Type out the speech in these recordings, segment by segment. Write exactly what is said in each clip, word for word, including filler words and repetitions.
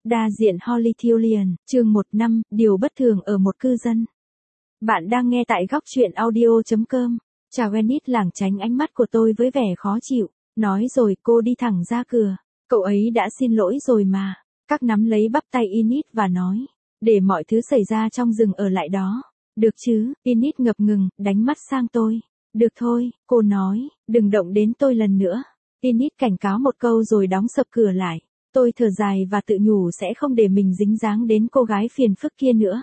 Đa diện Holythurian, chương một năm, điều bất thường ở một cư dân. Bạn đang nghe tại góc truyện audio chấm com. Chào Enid lảng tránh ánh mắt của tôi với vẻ khó chịu. Nói rồi cô đi thẳng ra cửa. Cậu ấy đã xin lỗi rồi mà. Các nắm lấy bắp tay Enid và nói. Để mọi thứ xảy ra trong rừng ở lại đó. Được chứ, Enid ngập ngừng, đánh mắt sang tôi. Được thôi, cô nói, đừng động đến tôi lần nữa. Enid cảnh cáo một câu rồi đóng sập cửa lại. Tôi thở dài và tự nhủ sẽ không để mình dính dáng đến cô gái phiền phức kia nữa.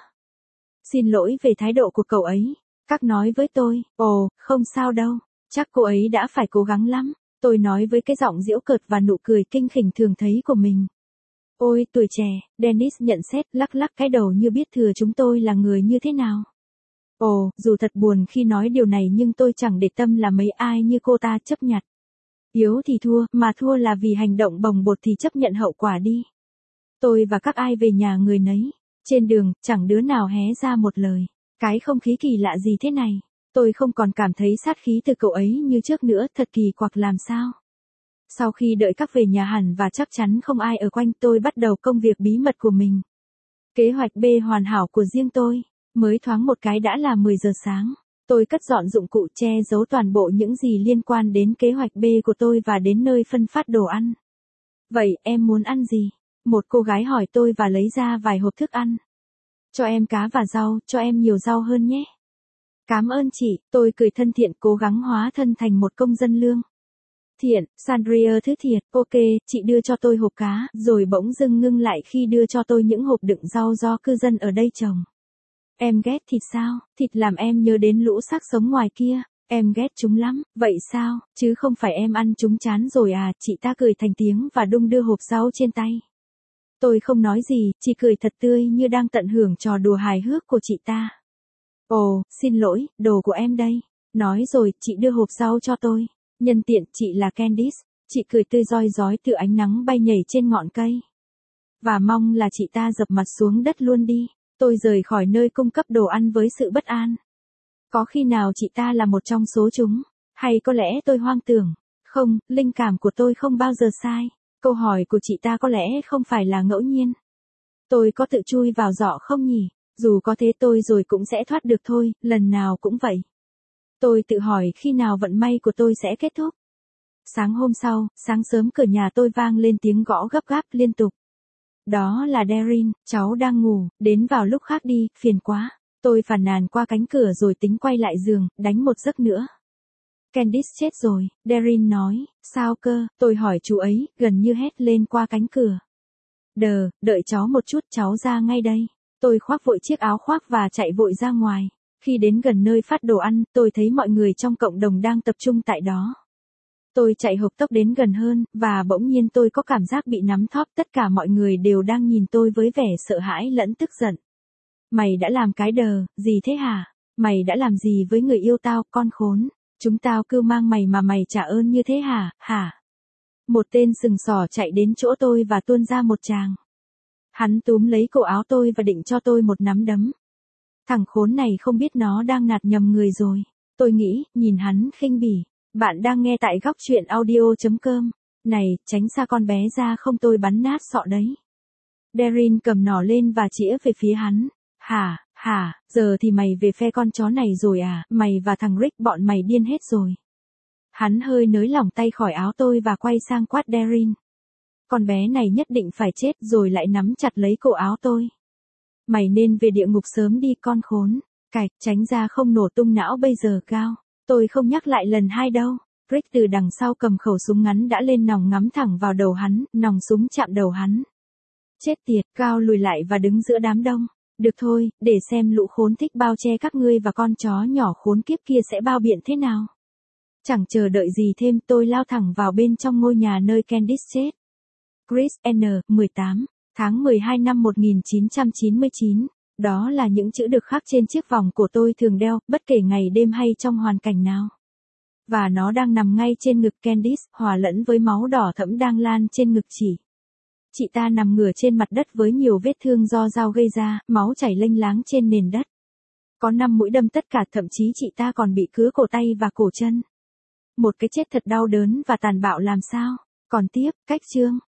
Xin lỗi về thái độ của cậu ấy. Các nói với tôi, ồ, không sao đâu, chắc cô ấy đã phải cố gắng lắm. Tôi nói với cái giọng giễu cợt và nụ cười kinh khỉnh thường thấy của mình. Ôi, tuổi trẻ, Dennis nhận xét lắc lắc cái đầu như biết thừa chúng tôi là người như thế nào. Ồ, dù thật buồn khi nói điều này nhưng tôi chẳng để tâm là mấy ai như cô ta chấp nhặt. Yếu thì thua, mà thua là vì hành động bồng bột thì chấp nhận hậu quả đi. Tôi và các ai về nhà người nấy. Trên đường, chẳng đứa nào hé ra một lời. Cái không khí kỳ lạ gì thế này. Tôi không còn cảm thấy sát khí từ cậu ấy như trước nữa, thật kỳ quặc làm sao. Sau khi đợi các về nhà hẳn và chắc chắn không ai ở quanh, tôi bắt đầu công việc bí mật của mình. Kế hoạch B hoàn hảo của riêng tôi. Mới thoáng một cái đã là mười giờ sáng. Tôi cất dọn dụng cụ che giấu toàn bộ những gì liên quan đến kế hoạch B của tôi và đến nơi phân phát đồ ăn. Vậy em muốn ăn gì? Một cô gái hỏi tôi và lấy ra vài hộp thức ăn. Cho em cá và rau, cho em nhiều rau hơn nhé. Cảm ơn chị, tôi cười thân thiện cố gắng hóa thân thành một công dân lương. Thiện, Sandria thứ thiệt, ok, chị đưa cho tôi hộp cá, rồi bỗng dưng ngưng lại khi đưa cho tôi những hộp đựng rau do cư dân ở đây trồng. Em ghét thịt sao? Thịt làm em nhớ đến lũ xác sống ngoài kia. Em ghét chúng lắm, vậy sao? Chứ không phải em ăn chúng chán rồi à? Chị ta cười thành tiếng và đung đưa hộp rau trên tay. Tôi không nói gì, chỉ cười thật tươi như đang tận hưởng trò đùa hài hước của chị ta. Ồ, xin lỗi, đồ của em đây. Nói rồi, chị đưa hộp rau cho tôi. Nhân tiện, chị là Candice. Chị cười tươi roi rói từ ánh nắng bay nhảy trên ngọn cây. Và mong là chị ta dập mặt xuống đất luôn đi. Tôi rời khỏi nơi cung cấp đồ ăn với sự bất an. Có khi nào chị ta là một trong số chúng? Hay có lẽ tôi hoang tưởng? Không, linh cảm của tôi không bao giờ sai. Câu hỏi của chị ta có lẽ không phải là ngẫu nhiên. Tôi có tự chui vào giỏ không nhỉ? Dù có thế tôi rồi cũng sẽ thoát được thôi, lần nào cũng vậy. Tôi tự hỏi khi nào vận may của tôi sẽ kết thúc. Sáng hôm sau, sáng sớm cửa nhà tôi vang lên tiếng gõ gấp gáp liên tục. Đó là Darin, cháu đang ngủ, đến vào lúc khác đi, phiền quá. Tôi phàn nàn qua cánh cửa rồi tính quay lại giường, đánh một giấc nữa. Candice chết rồi, Darin nói, sao cơ, tôi hỏi chú ấy, gần như hét lên qua cánh cửa. Đờ, đợi cháu một chút, cháu ra ngay đây. Tôi khoác vội chiếc áo khoác và chạy vội ra ngoài. Khi đến gần nơi phát đồ ăn, tôi thấy mọi người trong cộng đồng đang tập trung tại đó. Tôi chạy hộc tốc đến gần hơn, và bỗng nhiên tôi có cảm giác bị nắm thóp, tất cả mọi người đều đang nhìn tôi với vẻ sợ hãi lẫn tức giận. Mày đã làm cái đờ, gì thế hả? Mày đã làm gì với người yêu tao, con khốn? Chúng tao cưu mang mày mà mày trả ơn như thế hả, hả? Một tên sừng sỏ chạy đến chỗ tôi và tuôn ra một tràng. Hắn túm lấy cổ áo tôi và định cho tôi một nắm đấm. Thằng khốn này không biết nó đang nạt nhầm người rồi. Tôi nghĩ, nhìn hắn khinh bỉ. Bạn đang nghe tại góc truyện audio chấm com. Này, tránh xa con bé ra không tôi bắn nát sọ đấy. Darin cầm nỏ lên và chĩa về phía hắn. Hả, hả, giờ thì mày về phe con chó này rồi à, mày và thằng Rick bọn mày điên hết rồi. Hắn hơi nới lỏng tay khỏi áo tôi và quay sang quát Darin. Con bé này nhất định phải chết rồi lại nắm chặt lấy cổ áo tôi. Mày nên về địa ngục sớm đi con khốn. Cạch, tránh ra không nổ tung não bây giờ cao. Tôi không nhắc lại lần hai đâu. Rick từ đằng sau cầm khẩu súng ngắn đã lên nòng ngắm thẳng vào đầu hắn, nòng súng chạm đầu hắn. Chết tiệt, Cao lùi lại và đứng giữa đám đông. Được thôi, để xem lũ khốn thích bao che các ngươi và con chó nhỏ khốn kiếp kia sẽ bao biện thế nào. Chẳng chờ đợi gì thêm, tôi lao thẳng vào bên trong ngôi nhà nơi Candice chết. Chris N, mười tám, tháng mười hai năm một nghìn chín trăm chín mươi chín. Đó là những chữ được khắc trên chiếc vòng cổ tôi thường đeo, bất kể ngày đêm hay trong hoàn cảnh nào. Và nó đang nằm ngay trên ngực Candice, hòa lẫn với máu đỏ thẫm đang lan trên ngực chị. Chị ta nằm ngửa trên mặt đất với nhiều vết thương do dao gây ra, máu chảy lênh láng trên nền đất. Có năm mũi đâm tất cả, thậm chí chị ta còn bị cứa cổ tay và cổ chân. Một cái chết thật đau đớn và tàn bạo làm sao. Còn tiếp, cách chương.